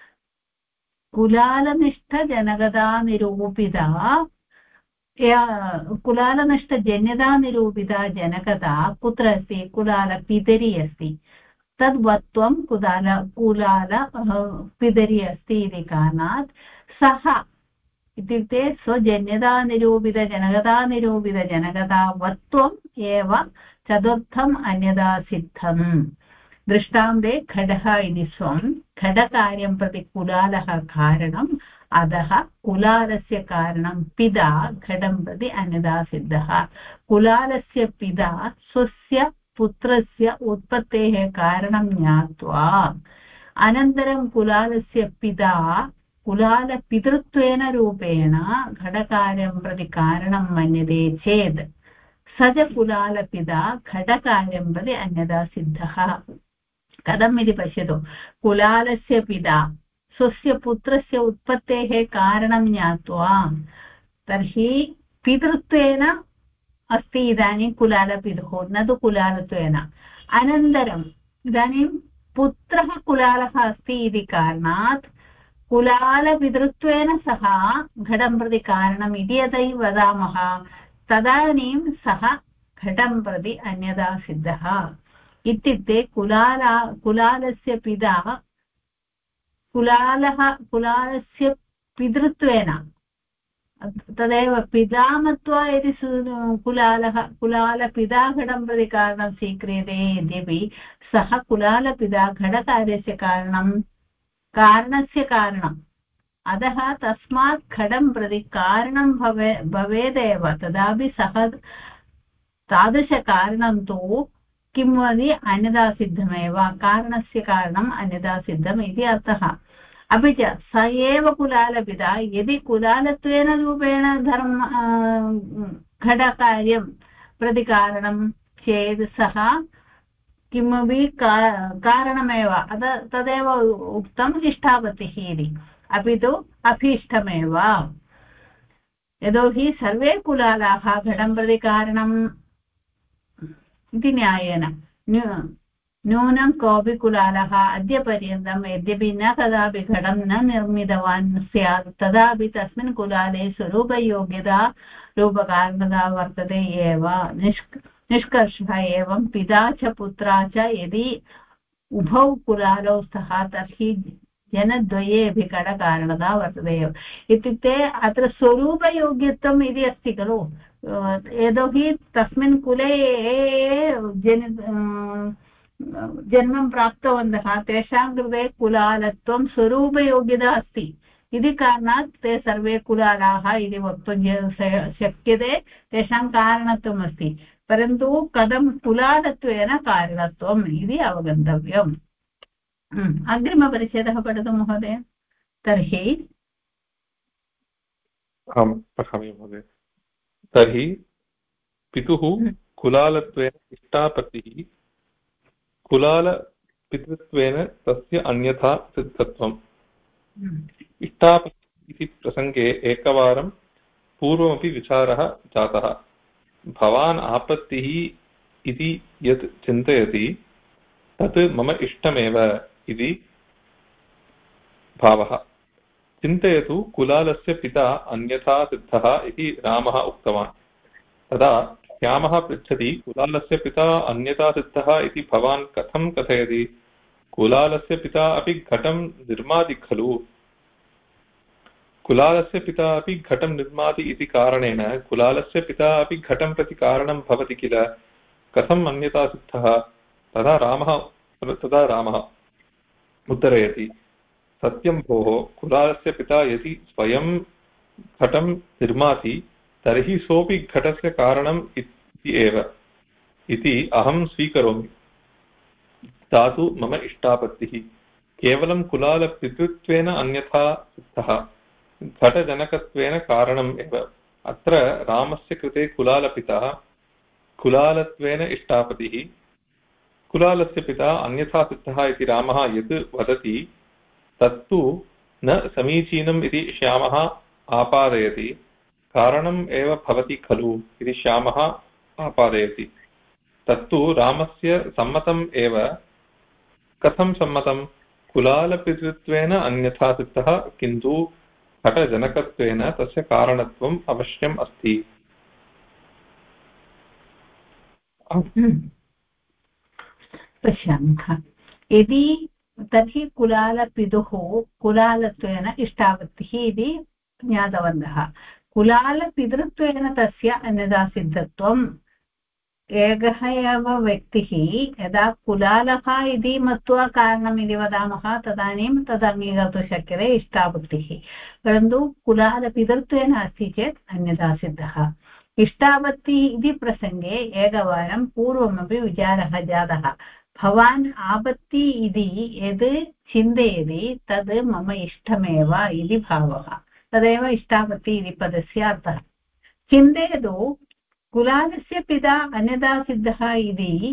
कुलालनिष्ठजनकता निरूपिता कुलालनिष्ठजन्यता निरूपिता जनकता कुत्र अस्ति कुलालपितरि अस्ति तद्वत्वं कुलाल पितरि अस्ति इति कारणात् सः इत्युक्ते स्वजन्यता निरूपितजनकता निरूपितजनकतावत्वम् एव चतुर्थम् अन्यथा सिद्धम् दृष्टान्ते घटः इति स्वं घटकार्यं प्रति कुलालः कारणम् अतः कुलालस्य कारणं पिता घटं प्रति अन्यथा सिद्धः कुलालस्य पिता स्वस्य पुत्रस्य उत्पत्तेः कारणं ज्ञात्वा अनन्तरं कुलालस्य पिता कुलालपितृत्वेन रूपेण घटकार्यं प्रति कारणं मन्यते चेत् स च कुलालपिता घटकार्यं प्रति अन्यथा सिद्धः कथम् इति पश्यतु कुलालस्य पिता स्वस्य पुत्रस्य उत्पत्तेः कारणं ज्ञात्वा तर्हि पितृत्वेन अस्ति इदानीं कुलालपितुः न तु कुलालत्वेन अनन्तरम् इदानीं पुत्रः कुलालः अस्ति इति कारणात् कुलालपितृत्वेन सह घटं प्रति कारणम् इति यदि वदामः तदानीं सः घटं प्रति अन्यथा सिद्धः इत्युक्ते कुलालस्य पिता कुलालस्य पितृत्वेन तदेव पिता मत्वा यदि कुलालपिता घटं प्रति कारणं स्वीक्रियते यद्यपि सः कुलालपिता घटकार्यस्य कारणस्य कारणम् अतः तस्मात् घटं प्रति कारणं भवेदेव तदापि सः तादृशकारणं तु किं वदति अन्यथा सिद्धमेव कारणस्य कारणम् अन्यथा सिद्धम् इति अर्थः अपि च स एव कुलालपिता यदि कुलालत्वेन रूपेण घटकार्यं प्रति कारणं चेत् सः किमपि कारणमेव तदेव उक्तम् इष्टापत्तिः इति अपि तु अभीष्टमेव यतोहि सर्वे कुलालाः घटं प्रति कारणम् इति न्यायेन न्यूनं कोऽपि कुलालः अद्यपर्यन्तं यद्यपि न कदापि घटं न निर्मितवान् स्यात् तदापि तस्मिन् कुलाले स्वरूपयोग्यता रूपकारणता वर्तते एव निष्कर्षः एवं पिता च पुत्रा च यदि उभौ कुलालौ स्तः तर्हि जनद्वयेऽपि घटकारणता वर्तते एव इत्युक्ते अत्र स्वरूपयोग्यत्वम् इति अस्ति खलु यतोहि तस्मिन् कुले जन्मं प्राप्तवन्तः तेषां कृते कुलालत्वं स्वरूपयोग्यता अस्ति इति कारणात् ते सर्वे कुलालाः इति वक्तुं शक्यते तेषां कारणत्वम् अस्ति परन्तु कथं कुलालत्वेन कारणत्वम् इति अवगन्तव्यम् अग्रिमपरिच्छेदः पठतु महोदय तर्हि अहं पठामि महोदय तर्हि पितुः कुलालत्वेन इष्टापत्तिः पितृत्वेन तस्य अन्यथा सिद्धत्वम् इष्टापत्ति इति प्रसङ्गे एकवारं पूर्वमपि विचारः जातः। भवान् आपत्तिः इति यत् चिन्तयति तत् मम इष्टमेव इति भावः। चिन्तयतु कुलालस्य पिता अन्यथा सिद्धः इति रामः उक्तवान्। तदा श्यामः पृच्छति कुलालस्य पिता अन्यथा सिद्धः इति भवान् कथं कथयति? कुलालस्य पिता अपि घटं निर्माति खलु? कुलालस्य पिता अपि घटं निर्माति इति कारणेन कुलालस्य पिता अपि घटं प्रति कारणं भवति किल, कथम् अन्यथा सिद्धः? तदा रामः उत्तरयति, सत्यं भोः, कुलालस्य पिता यदि स्वयं घटं निर्माति तर्हि सोऽपि घटस्य कारणम् इति एव इति अहं स्वीकरोमि। सा तु मम इष्टापत्तिः। केवलं कुलालपितृत्वेन अन्यथा सिद्धः, घटजनकत्वेन कारणम् एव। अत्र रामस्य कृते कुलालपिता कुलालत्वेन इष्टापतिः, कुलालस्य पिता अन्यथा सिद्धः इति रामः यत् वदति तत्तु न समीचीनम् इति श्यामः आपादयति। कारणम् एव भवति खलु इति श्यामः आपादयति। तत्तु रामस्य सम्मतम् एव। कथं सम्मतं? कुलालपितृत्वेन अन्यथा सिद्धः, किन्तु घटजनकत्वेन तस्य कारणत्वम् अवश्यम् अस्ति। पश्यामः। यदि तर्हि कुलालपितुः कुलालत्वेन इष्टापत्तिः इति ज्ञातवन्तः। कुलालपितृत्वेन तस्य अन्यथा सिद्धत्वम् एकः एव व्यक्तिः यदा कुलालः इति मत्वा कारणम् इति वदामः तदानीं तद् अङ्गीकर्तुं शक्यते इष्टापत्तिः। परन्तु कुलालपितृत्वेन अस्ति चेत् अन्यथा सिद्धः। इष्टापत्तिः इति प्रसङ्गे एकवारं पूर्वमपि विचारः जातः। भवान् आपत्ति इति यद् चिन्तयति तद् मम इष्टमेव इति भावः। तदेव इष्टापत्ति इति पदस्य अर्थः। चिन्तयतु, कुलालस्य पिता अन्यथा सिद्धः इति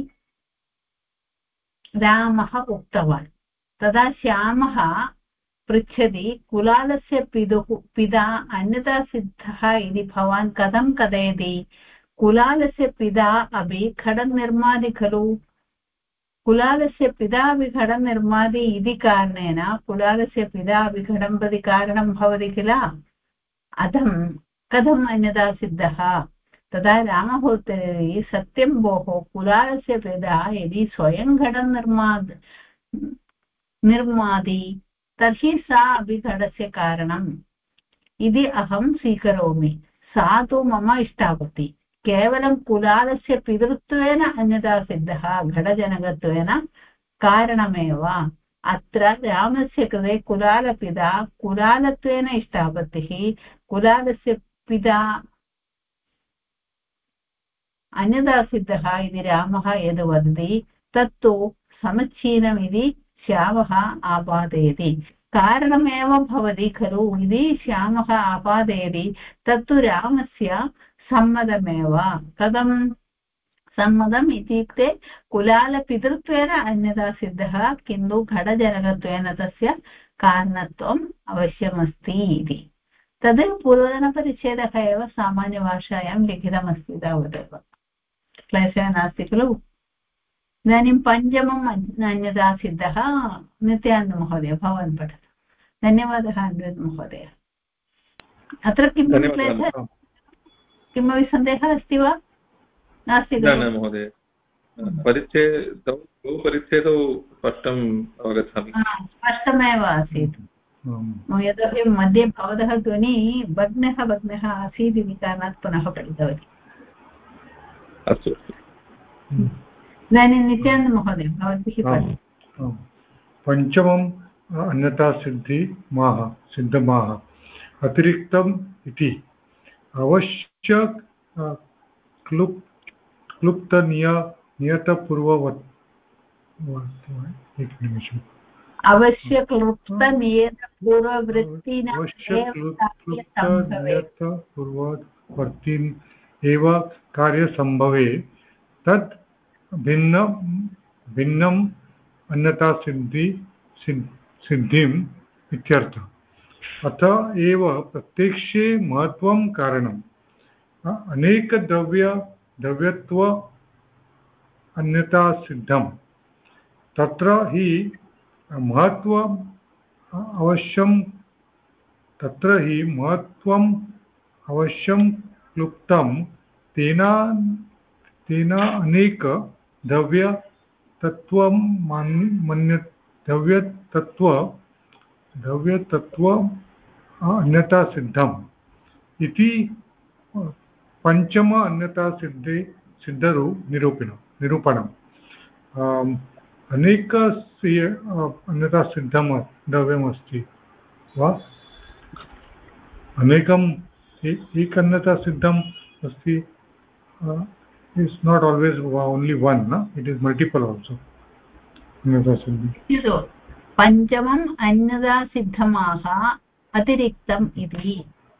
रामः उक्तवान्। तदा श्यामः पृच्छति, कुलालस्य पिता अन्यथा सिद्धः इति भवान् कथं कथयति? कुलालस्य पिता अपि घटं निर्माति खलु? कुलालस्य पिता अपि घटं निर्माति इति कारणेन कुलालस्य पिता अपि घटं प्रति कारणं भवति किल? कथम् अन्यथा सिद्धः? तदा रामः उत्तरति, सत्यं भोः, कुलालस्य पिता यदि स्वयं घटं निर्माति तर्हि सा अपि घटस्य कारणम् इति अहं स्वीकरोमि। सा तु मम इष्टापत्तिः। केवलं कुलालस्य पितृत्वेन अन्यथा सिद्धः, घटजनकत्वेन कारणमेव। अत्र रामस्य कृते कुलालपिता कुलालत्वेन इष्टापत्तिः, कुलालस्य पिता अन्यथा सिद्धः इति रामः यद् वदति तत्तु समीचीनमिति श्यामः आपादयति। कारणमेव भवति खलु इति श्यामः आपादयति। तत्तु रामस्य सम्मतमेव। कथं सम्मतम् इत्युक्ते कुलालपितृत्वेन अन्यथा सिद्धः, किन्तु घटजनकत्वेन तस्य कारणत्वम् अवश्यमस्ति इति। तद् पूर्वतनपरिच्छेदः एव सामान्यभाषायां लिखितमस्ति तावदेव, क्लेशः नास्ति खलु। इदानीं पञ्चमम् अन्यथा सिद्धः नित्यानन्दमहोदय भवान् पठतु। धन्यवादः अनिरुद्धमहोदय। अत्र किमपि क्लेशः, किमपि सन्देहः अस्ति वा? नास्ति महोदय, परिच्छेदौ स्पष्टम् अवगच्छामि। स्पष्टमेव आसीत्। यतोहि मध्ये भवतः ध्वनिः भग्नः आसीत् इति कारणात् पुनः पठितवती। अस्तु, इदानीं नित्यानन्दमहोदय भवद्भिः। पञ्चमम् अन्यथा सिद्धमाह अतिरिक्तम् इति अवश्य नियतपूर्ववत् एक निमिषम् पूर्ववर्ती एव कार्यसम्भवे तत् भिन्नं अन्यथा सिद्धिम् इत्यर्थः। अतः एव प्रत्यक्षे महत्त्वं कारणम्। द्रव्यत्व अन्यथा सिद्धम्। तत्र हि महत्त्वम् अवश्यं क्लुप्तं तेन अनेक द्रव्यतत्त्वं द्रव्यतत्त्व अन्यथा सिद्धम् इति पंचम अन्यथा निरूपणम्। अनेकस्य अन्यथा सिद्धं द्रव्यमस्ति वा? अनेकम् एकन्यथा सिद्धम् अस्ति। It's not always only one, no? It is multiple also. अन्यथा सिद्धम् पञ्चमम् अन्यथा सिद्धमाः अतिरिक्तम् इति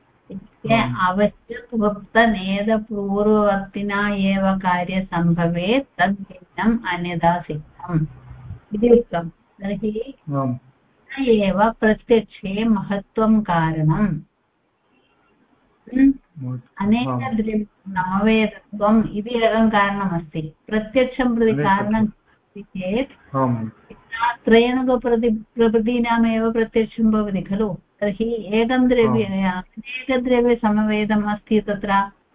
अवश्यक्लुप्तनेदपूर्ववर्तिना एव कार्यसम्भवेत् तद्भिन्नम् अन्यथा सिद्धम् इति उक्तम्। तर्हि एव प्रत्यक्षे महत्त्वं कारणम्। अनेकद्रव्यनमवेदत्वम् इति एकं कारणमस्ति। प्रत्यक्षं प्रति कारणं चेत् त्रयणुकप्रभृतीनामेव प्रत्यक्षं भवति खलु। तर्हि एकं अनेकद्रव्यसमवेदम् अस्ति तत्र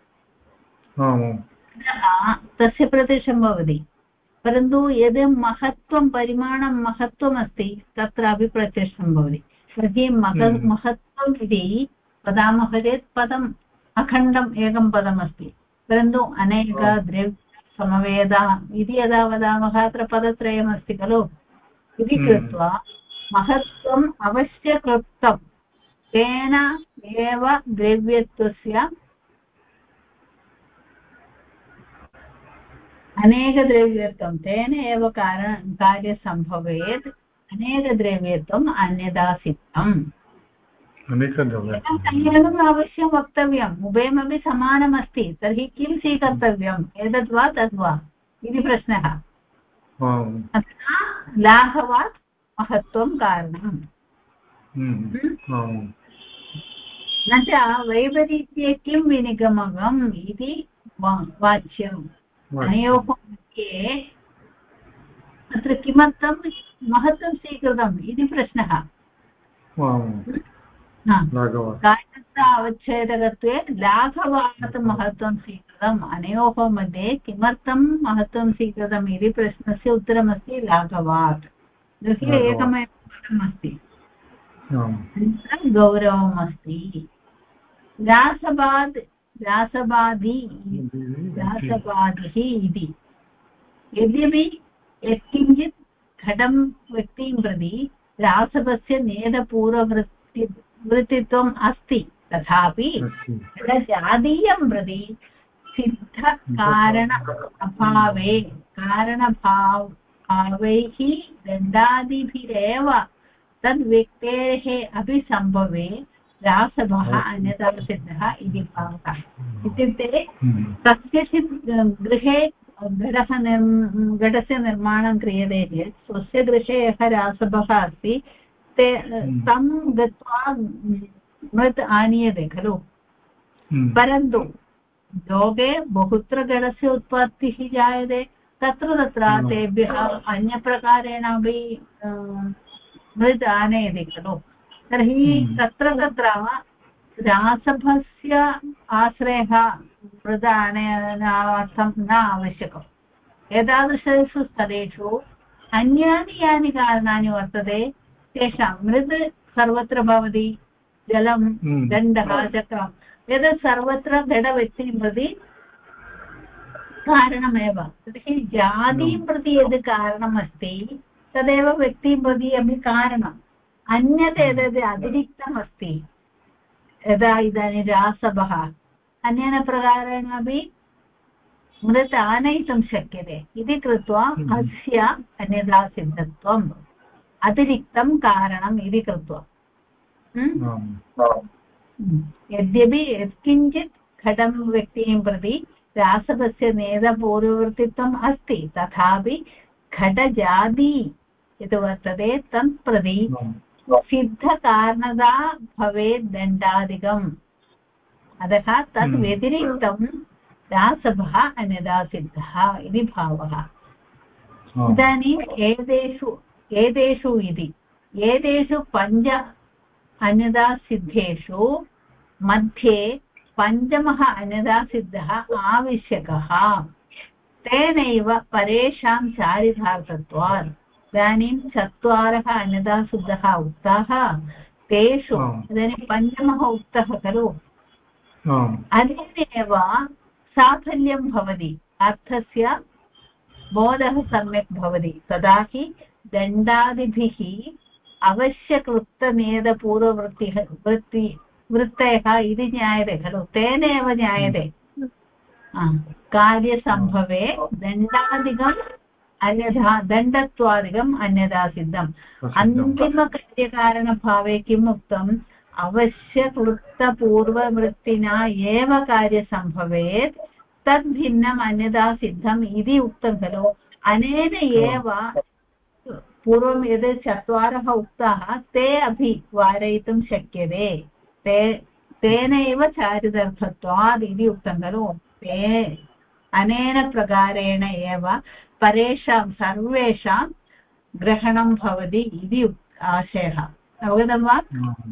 तस्य प्रत्यक्षं भवति। परन्तु यद् महत्त्वं परिमाणं महत्त्वमस्ति तत्रापि प्रत्यक्षं भवति। तर्हि महत्त्वम् इति वदामः चेत् पदम् अखण्डम् एकं पदमस्ति। परन्तु अनेकद्रव्यसमवेदः इति यदा वदामः अत्र पदत्रयमस्ति खलु। इति कृत्वा महत्त्वम् अवश्यक्लुप्तं तेन एव द्रव्यत्वस्य अनेकद्रव्यत्वं तेन एव कार्यसम्भवेत् अनेकद्रव्यत्वम् अन्यथा सिद्धम्। एकम् अवश्यं वक्तव्यम्। उभयमपि समानमस्ति। तर्हि किं स्वीकर्तव्यम्? एतद्वा तद्वा इति प्रश्नः। अतः लाघवात् महत्त्वं कारणम्। न च वैपरीत्ये किं विनिगमकम् इति वाच्यम्। अनयोः मध्ये अत्र किमर्थं महत्त्वं स्वीकृतम् इति प्रश्नः। कार्यस्य अवच्छेदकत्वे लाघवात् महत्त्वं स्वीकृतम्। अनयोः मध्ये किमर्थं महत्त्वं स्वीकृतम् इति प्रश्नस्य उत्तरमस्ति लाघवात्। तस्य एकमेव पदमस्ति, गौरवम् अस्ति। रासबाधिः इति यद्यपि यत्किञ्चित् घटं व्यक्तिं प्रति रासवस्य नेदपूर्ववृत्तित्वम् अस्ति तथापि घटजातीयं प्रति सिद्धकारण कारणभावैः दण्डादिभिरेव तद्व्यक्तेः अपि सम्भवे रासवः अन्यथा सिद्धः इति भावः। इत्युक्ते कस्यचित् गृहे घटस्य निर्माणं क्रियते चेत् स्वस्य गृहे यः रासवः अस्ति तं गत्वा मृत् आनीयते खलु। परन्तु लोके बहुत्र घटस्य उत्पत्तिः जायते। तत्र तेभ्यः अन्यप्रकारेणापि मृत् आनयति खलु। तर्हि तत्र रासभस्य आश्रयः मृत् आनयनार्थं न आवश्यकम्। एतादृशेषु स्थलेषु अन्यानि यानि कारणानि वर्तते तेषां मृत् सर्वत्र भवति। जलं दण्डः चक्रम् एतत् सर्वत्र घटव्यक्तिं प्रति कारणमेव। तर्हि जातिं प्रति यद् कारणमस्ति तदेव व्यक्तिं प्रति अपि कारणम्। अन्यत् एतद् अतिरिक्तमस्ति। यदा इदानीं रासवः अन्येन प्रकारेणापि मृत् आनयितुं शक्यते इति कृत्वा अस्य अन्यथा सिद्धत्वम् अतिरिक्तं कारणम् इति कृत्वा यद्यपि यत्किञ्चित् घटं व्यक्तिं प्रति रासवस्य नेदपूर्ववर्तित्वम् अस्ति तथापि घटजाति यत् वर्तते तं प्रति सिद्धकारणता भवेत् दण्डादिकम् अतः तद् व्यतिरिक्तं दासभः अन्यथा सिद्धः इति भावः इदानीम् एतेषु इति एतेषु पञ्च अन्यथा सिद्धेषु मध्ये पञ्चमः अन्यथा सिद्धः आवश्यकः तेनैव परेषां चारितार्थत्वात् इदानीं चत्वारः अन्यथा सिद्धः उक्ताः तेषु इदानीं पञ्चमः उक्तः खलु अनेनैव साफल्यं भवति अर्थस्य बोधः सम्यक् भवति तदा हि दण्डादिभिः वृत्तयः इति ज्ञायते खलु तेन एव ज्ञायते कार्यसम्भवे दण्डादिकम् अन्यथा दण्डत्वादिकम् अन्यथा सिद्धम् अन्तिमकार्यकारणभावे किम् उक्तम् अवश्यक्लुप्तपूर्ववृत्तिना एव कार्यसम्भवेत् तद्भिन्नम् अन्यथा सिद्धम् इति उक्तं खलु अनेन एव पूर्वं यद् चत्वारः उक्ताः ते अपि वारयितुं शक्यते तेनैव चारितार्थत्वात् इति उक्तं खलु ते अनेन प्रकारेण एव परेषां सर्वेषां ग्रहणं भवति इति आशयः अवगतं वा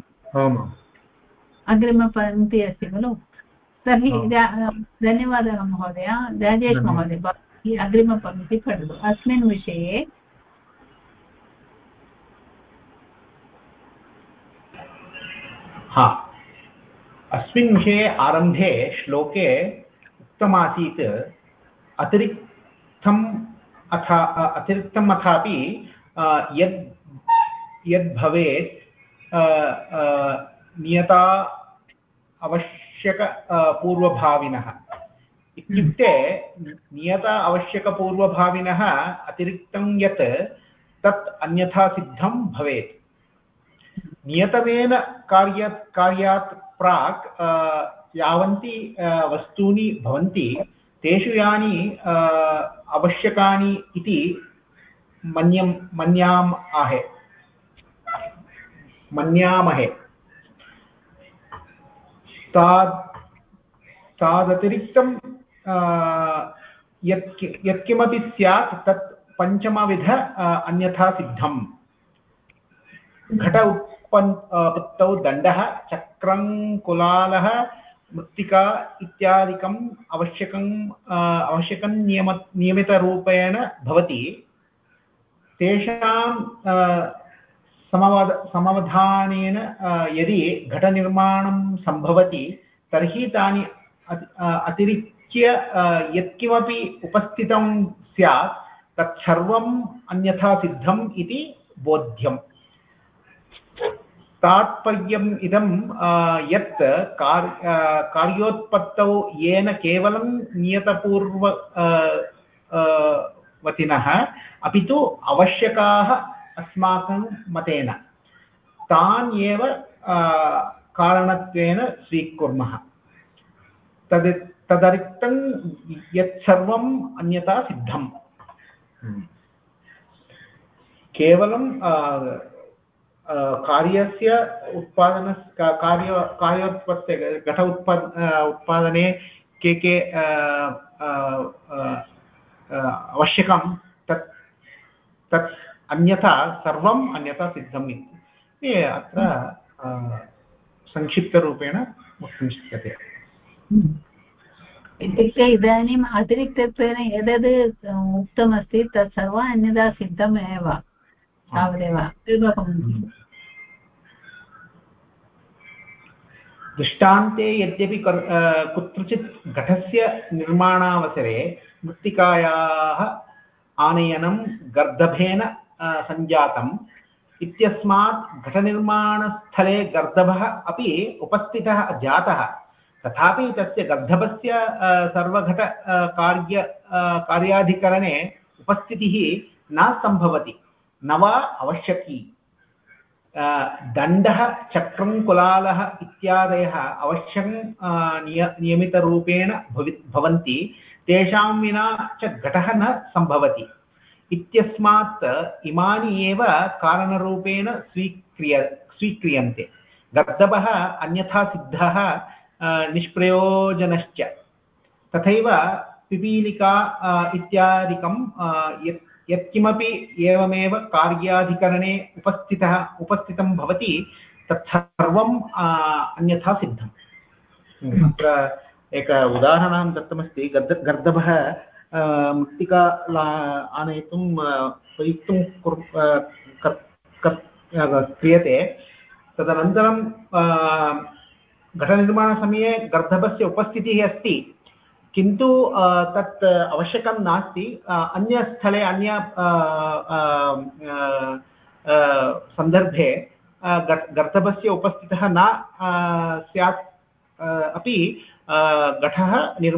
अग्रिमपङ्क्ति अस्ति खलु तर्हि धन्यवादः महोदय राजेश महोदय अग्रिमपङ्क्ति पठतु अस्मिन् विषये अस्मिन् विषये आरम्भे श्लोके उक्तमासीत् अतिरिक्तम् अथापि यद् भवेत् नियता आवश्यक पूर्वभाविनः इत्युक्ते नियता आवश्यकपूर्वभाविनः अतिरिक्तं यत् तत् अन्यथा सिद्धं भवेत् नियतमेन कार्यात् प्राक् यावन्ति वस्तूनि भवन्ति तेषु यानि आवश्यकानि इति मन्यामहे तादतिरिक्तं यत्किमपि स्यात् तत् पञ्चमविध अन्यथा सिद्धम् घट उत्पत्तौ दण्डः चक्रं कुलालः मृत्तिका इत्यादिकम् आवश्यकं नियमितरूपेण भवति तेषां समवधानेन यदि घटनिर्माणं सम्भवति तर्हि तानि अतिरिच्य यत्किमपि उपस्थितं स्यात् तत्सर्वम् अन्यथा सिद्धम् इति बोध्यम् तात्पर्यम् इदं यत् कार्योत्पत्तौ येन केवलं नियतपूर्ववतिनः अपि तु आवश्यकाः अस्माकं मतेन तान् एव कारणत्वेन स्वीकुर्मः तदरिक्तं यत्सर्वम् अन्यथा सिद्धम् केवलं कार्यस्य कार्योत्पत्ते घट उत्पादने के आवश्यकं तत् अन्यथा सर्वम् अन्यथा सिद्धम् इति अत्र संक्षिप्तरूपेण वक्तुं शक्यते इत्युक्ते इदानीम् अतिरिक्तत्वेन यदद् उक्तमस्ति तत् सर्वम् अन्यथा सिद्धमेव तावदेव दृष्टान्ते यद्यपि कुत्रचित् घटस्य निर्माणावसरे मृत्तिकायाः आनयनं गर्दभेन सञ्जातम् इत्यस्मात् घटनिर्माणस्थले गर्दभः अपि उपस्थितः जातः तथापि तस्य गर्दभस्य सर्वघट कार्याधिकरणे उपस्थितिः न सम्भवति न वा आवश्यकी दण्डः चक्रं कुलालः इत्यादयः अवश्यं नियमितरूपेण भवन्ति तेषां विना च घटः न सम्भवति इत्यस्मात् इमानि एव कारणरूपेण स्वीक्रियन्ते गर्दभः अन्यथा सिद्धः निष्प्रयोजनश्च तथैव पिपीलिका इत्यादिकं यत्किमपि एवमेव कार्याधिकरणे उपस्थितं भवति तत्सर्वम् अन्यथा सिद्धम् अत्र एक उदाहरणं दत्तमस्ति गर्दभः मृत्तिका आनयितुं प्रयुक्तं क्रियते तदनन्तरं घटनिर्माणसमये गर्दभस्य उपस्थितिः अस्ति किन्तु तत् आवश्यकं नास्ति अन्यस्थले अन्य सन्दर्भे गर्दभस्य उपस्थितः न स्यात् अपि घटः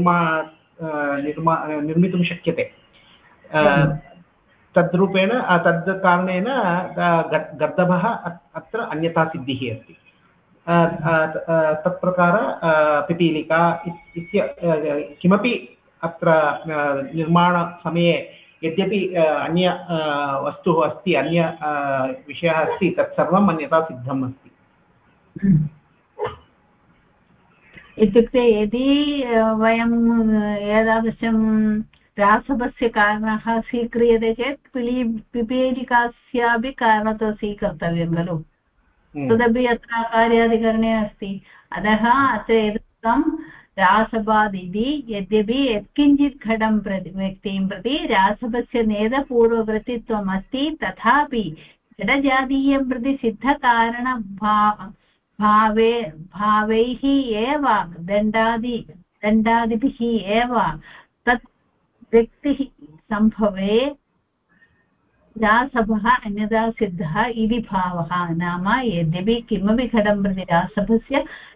निर्मितुं शक्यते तद्रूपेण तद् कारणेन गर्दभः अत्र अन्यथा सिद्धिः अस्ति तत्प्रकार पिपीलिका इत्य किमपि अत्र निर्माणसमये यद्यपि अन्य वस्तुः अस्ति अन्य विषयः अस्ति तत्सर्वम् अन्यथा सिद्धम् अस्ति इत्युक्ते यदि वयं एतादृशं रासवस्य कारणः स्वीक्रियते चेत् पिपीलिकास्यापि कारणतो स्वीकर्तव्यं खलु तदपि अत्र कार्याधिकरणे अस्ति अतः अत्र एतत्तं रासभाद् इति यद्यपि यत्किञ्चित् घटं प्रति व्यक्तिं प्रति रासभस्य नेदपूर्ववृत्तित्वम् अस्ति तथापि घटजातीयं प्रति सिद्धकारणभावैः एव दण्डादिभिः एव तत् व्यक्तिः सम्भवे रासभः अन्यथा सिद्धः इति भावः नाम यद्यपि किमपि घटं प्रति रासभस्य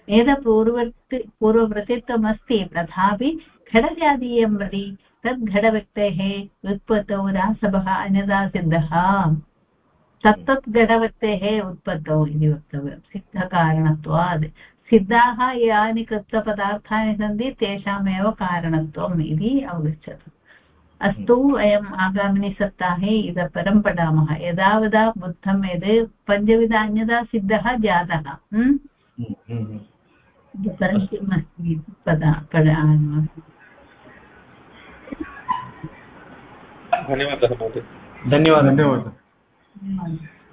पूर्ववृत्तित्वमस्ति तथापि घटजातीयं प्रति तद् घटव्यक्तेः उत्पत्तौ रासभः अन्यथा सिद्धः तत्तत् घटव्यक्तेः उत्पत्तौ इति वक्तव्यं सिद्धकारणत्वात् सिद्धाः यानि कृत्तपदार्थानि सन्ति तेषामेव कारणत्वम् इति अवगच्छतु अस्तु वयम् आगामिनि सप्ताहे इतः परं पठामः यदा बुद्धं यद् पञ्चविध अन्यथा सिद्धः जातः परं किम् अस्ति पठामः धन्यवादः महोदय धन्यवादः